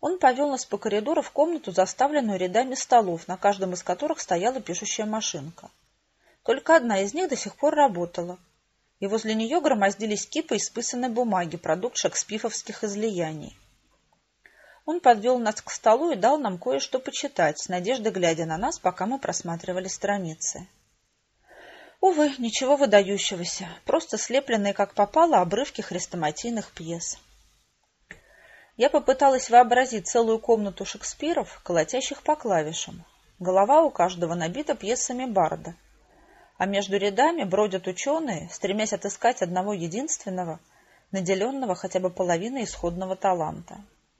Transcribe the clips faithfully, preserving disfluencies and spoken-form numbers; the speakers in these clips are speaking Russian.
Он повел нас по коридору в комнату, заставленную рядами столов, на каждом из которых стояла пишущая машинка. Только одна из них до сих пор работала, и возле нее громоздились кипы исписанной бумаги, продукт шекспифовских излияний. Он подвел нас к столу и дал нам кое-что почитать, с надеждой глядя на нас, пока мы просматривали страницы. Увы, ничего выдающегося, просто слепленные как попало обрывки хрестоматийных пьес. Я попыталась вообразить целую комнату Шекспиров, колотящих по клавишам. Голова у каждого набита пьесами Барда, а между рядами бродят ученые, стремясь отыскать одного единственного, наделенного хотя бы половиной исходного таланта.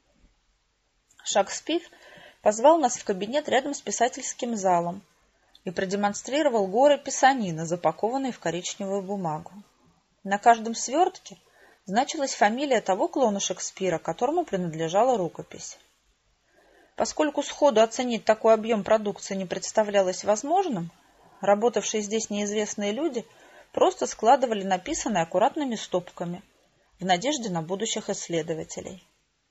Шекспир позвал нас в кабинет рядом с писательским залом и продемонстрировал горы писанины, запакованные в коричневую бумагу. На каждом свертке значилась фамилия того клона Шекспира, которому принадлежала рукопись. Поскольку сходу оценить такой объем продукции не представлялось возможным, работавшие здесь неизвестные люди просто складывали написанное аккуратными стопками в надежде на будущих исследователей.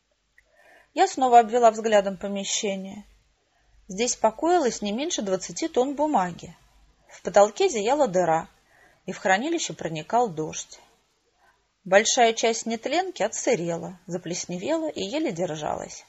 Я снова обвела взглядом помещение. Здесь покоилось не меньше двадцати тонн бумаги. В потолке зияла дыра, и в хранилище проникал дождь. Большая часть нетленки отсырела, заплесневела и еле держалась.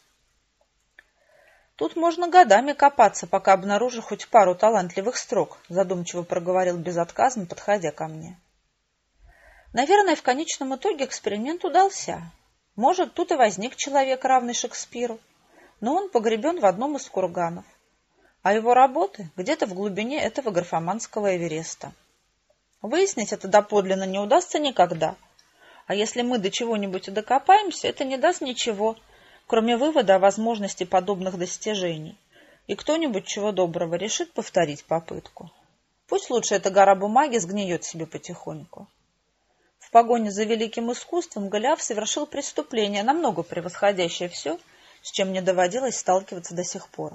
«Тут можно годами копаться, пока обнаружу хоть пару талантливых строк», задумчиво проговорил безотказно, подходя ко мне. Наверное, в конечном итоге эксперимент удался. Может, тут и возник человек, равный Шекспиру, но он погребен в одном из курганов, а его работы где-то в глубине этого графоманского Эвереста. Выяснить это доподлинно не удастся никогда, а если мы до чего-нибудь и докопаемся, это не даст ничего, кроме вывода о возможности подобных достижений, и кто-нибудь чего доброго решит повторить попытку. Пусть лучше эта гора бумаги сгниет себе потихоньку. В погоне за великим искусством Голиаф совершил преступление, намного превосходящее все, с чем мне доводилось сталкиваться до сих пор.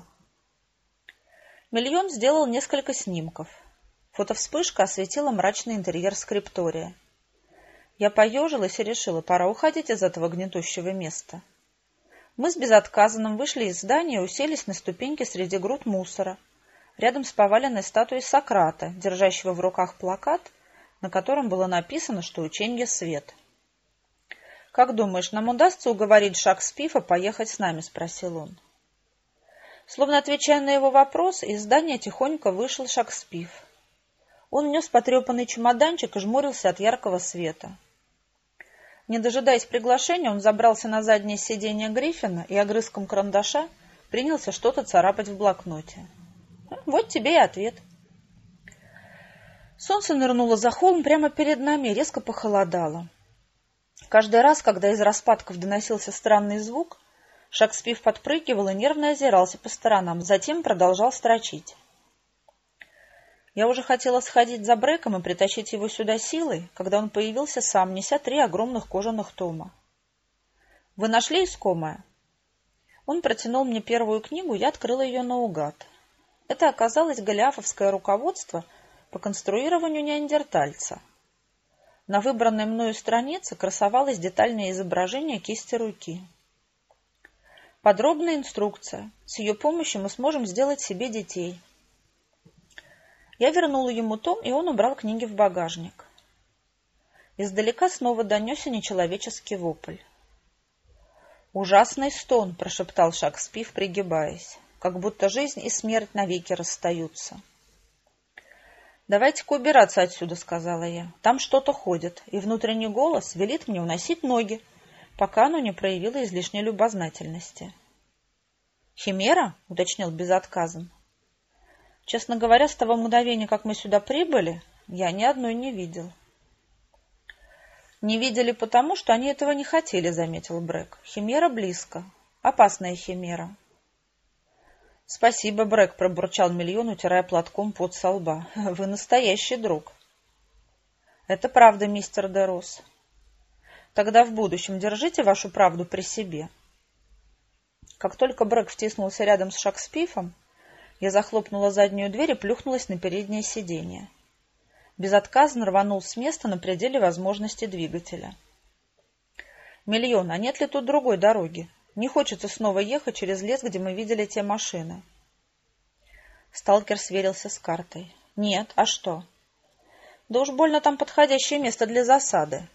Миллион сделал несколько снимков. Фотовспышка осветила мрачный интерьер скриптория. Я поежилась и решила, пора уходить из этого гнетущего места. Мы с безотказанным вышли из здания и уселись на ступеньки среди груд мусора, рядом с поваленной статуей Сократа, держащего в руках плакат, на котором было написано, что ученье свет. «Как думаешь, нам удастся уговорить Шекспира поехать с нами?» — спросил он. Словно отвечая на его вопрос, из здания тихонько вышел Шекспир. Он нес потрепанный чемоданчик и жмурился от яркого света. Не дожидаясь приглашения, он забрался на заднее сиденье Гриффина и огрызком карандаша принялся что-то царапать в блокноте. Вот тебе и ответ. Солнце нырнуло за холм прямо перед нами и резко похолодало. Каждый раз, когда из распадков доносился странный звук, Шекспир подпрыгивал и нервно озирался по сторонам, затем продолжал строчить. Я уже хотела сходить за Брэком и притащить его сюда силой, когда он появился сам, неся три огромных кожаных тома. «Вы нашли искомое?» Он протянул мне первую книгу, я открыла ее наугад. Это оказалось голиафовское руководство по конструированию неандертальца. На выбранной мною странице красовалось детальное изображение кисти руки. Подробная инструкция. С ее помощью мы сможем сделать себе детей. Я вернула ему том, и он убрал книги в багажник. Издалека снова донесся нечеловеческий вопль. «Ужасный стон!» — прошептал Шекспир, пригибаясь, как будто жизнь и смерть навеки расстаются. «Давайте-ка убираться отсюда», — сказала я. «Там что-то ходит, и внутренний голос велит мне уносить ноги, пока оно не проявило излишней любознательности». «Химера?» — уточнил безотказно. «Честно говоря, с того мгновения, как мы сюда прибыли, я ни одной не видел». «Не видели потому, что они этого не хотели», — заметил Брэк. «Химера близко. Опасная химера». «Спасибо, Брэк», — пробурчал Миллион, утирая платком пот со лба. «Вы настоящий друг». «Это правда, мистер де Росс». «Тогда в будущем держите вашу правду при себе». Как только Брэк втиснулся рядом с Шекспиром, я захлопнула заднюю дверь и плюхнулась на переднее сиденье. Безотказно рванул с места на пределе возможностей двигателя. «Миллион, а нет ли тут другой дороги? Не хочется снова ехать через лес, где мы видели те машины. Сталкер сверился с картой. Нет, а что? Да уж больно там подходящее место для засады.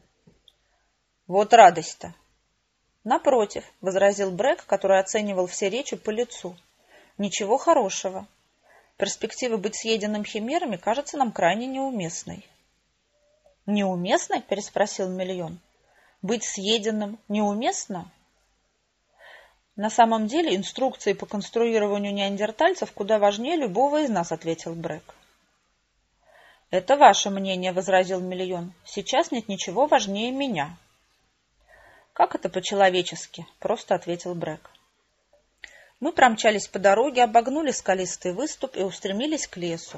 Вот радость-то. Напротив, возразил Брэк, который оценивал все речи по лицу. Ничего хорошего. Перспектива быть съеденным химерами кажется нам крайне неуместной. Неуместной? Переспросил Мильон. Быть съеденным неуместно? На самом деле инструкции по конструированию неандертальцев куда важнее любого из нас, ответил Брэк. Это ваше мнение, возразил Мильон. Сейчас нет ничего важнее меня. Как это по-человечески? Просто ответил Брэк. Мы промчались по дороге, обогнули скалистый выступ и устремились к лесу.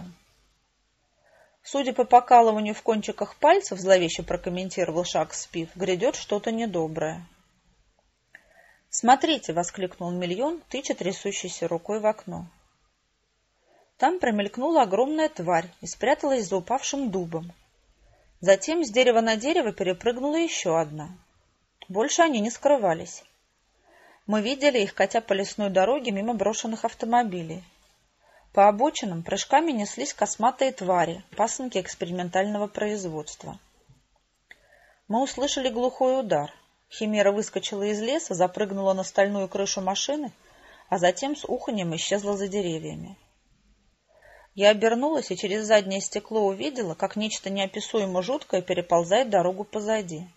Судя по покалыванию в кончиках пальцев, зловеще прокомментировал Шакспив, грядет что-то недоброе. «Смотрите!» — воскликнул Мильон, тыча трясущейся рукой в окно. Там промелькнула огромная тварь и спряталась за упавшим дубом. Затем с дерева на дерево перепрыгнула еще одна. Больше они не скрывались. Мы видели их, катя по лесной дороге мимо брошенных автомобилей. По обочинам прыжками неслись косматые твари, пасынки экспериментального производства. Мы услышали глухой удар. Химера выскочила из леса, запрыгнула на стальную крышу машины, а затем с уханьем исчезла за деревьями. Я обернулась и через заднее стекло увидела, как нечто неописуемо жуткое переползает дорогу позади.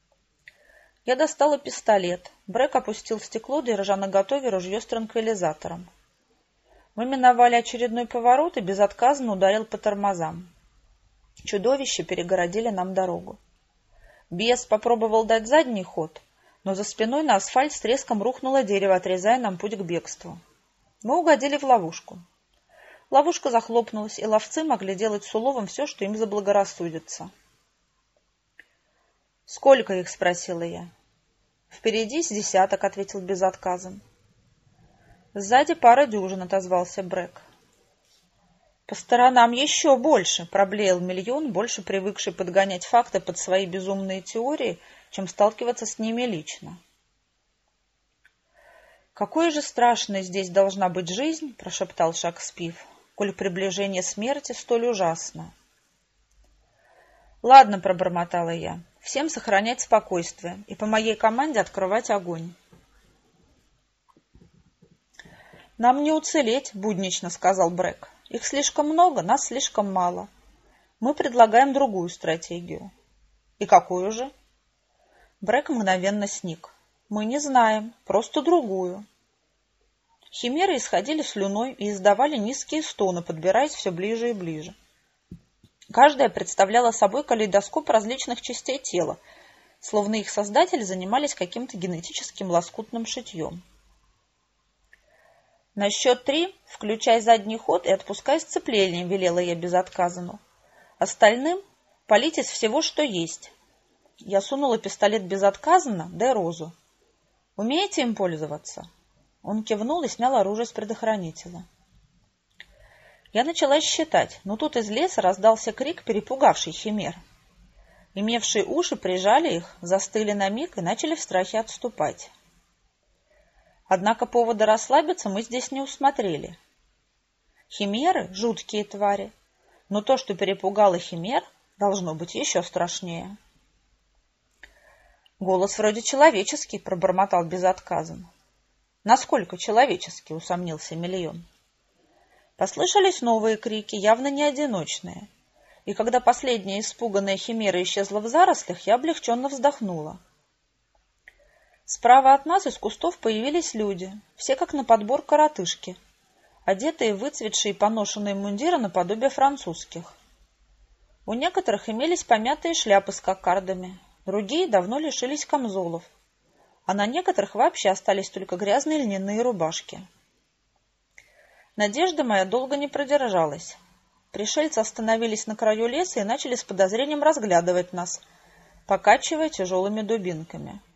Я достала пистолет. Брэк опустил стекло, держа наготове ружье с транквилизатором. Мы миновали очередной поворот и безотказно ударил по тормозам. Чудовища перегородили нам дорогу. Бес попробовал дать задний ход, но за спиной на асфальт с треском рухнуло дерево, отрезая нам путь к бегству. Мы угодили в ловушку. Ловушка захлопнулась, и ловцы могли делать с уловом все, что им заблагорассудится. «Сколько их?» — спросила я. «Впереди с десяток», — ответил безотказом. «Сзади пара дюжин», — отозвался Брэк. «По сторонам еще больше», — проблеял Мильон, больше привыкший подгонять факты под свои безумные теории, чем сталкиваться с ними лично. «Какой же страшной здесь должна быть жизнь», — прошептал Шакспив, «коль приближение смерти столь ужасно». «Ладно», — пробормотала я, — «всем сохранять спокойствие и по моей команде открывать огонь». «Нам не уцелеть», — буднично сказал Брэк. «Их слишком много, нас слишком мало. Мы предлагаем другую стратегию». «И какую же?» Брэк мгновенно сник. «Мы не знаем, просто другую». Химеры исходили слюной и издавали низкие стоны, подбираясь все ближе и ближе. Каждая представляла собой калейдоскоп различных частей тела, словно их создатели занимались каким-то генетическим лоскутным шитьем. «На счет три включай задний ход и отпускай сцепление», — велела я безотказанно. «Остальным палить из всего, что есть». Я сунула пистолет безотказанно, да розу. «Умеете им пользоваться?» Он кивнул и снял оружие с предохранителя. Я начала считать, но тут из леса раздался крик, перепугавший химер. Имевшие уши прижали их, застыли на миг и начали в страхе отступать. Однако повода расслабиться мы здесь не усмотрели. Химеры — жуткие твари, но то, что перепугало химер, должно быть еще страшнее. «Голос вроде человеческий», — пробормотал безотказно. «Насколько человеческий?» — усомнился Мильон. Послышались новые крики, явно не одиночные, и когда последняя испуганная химера исчезла в зарослях, я облегченно вздохнула. Справа от нас из кустов появились люди, все как на подбор коротышки, одетые в выцветшие и поношенные мундиры наподобие французских. У некоторых имелись помятые шляпы с кокардами, другие давно лишились камзолов, а на некоторых вообще остались только грязные льняные рубашки. Надежда моя долго не продержалась. Пришельцы остановились на краю леса и начали с подозрением разглядывать нас, покачивая тяжелыми дубинками.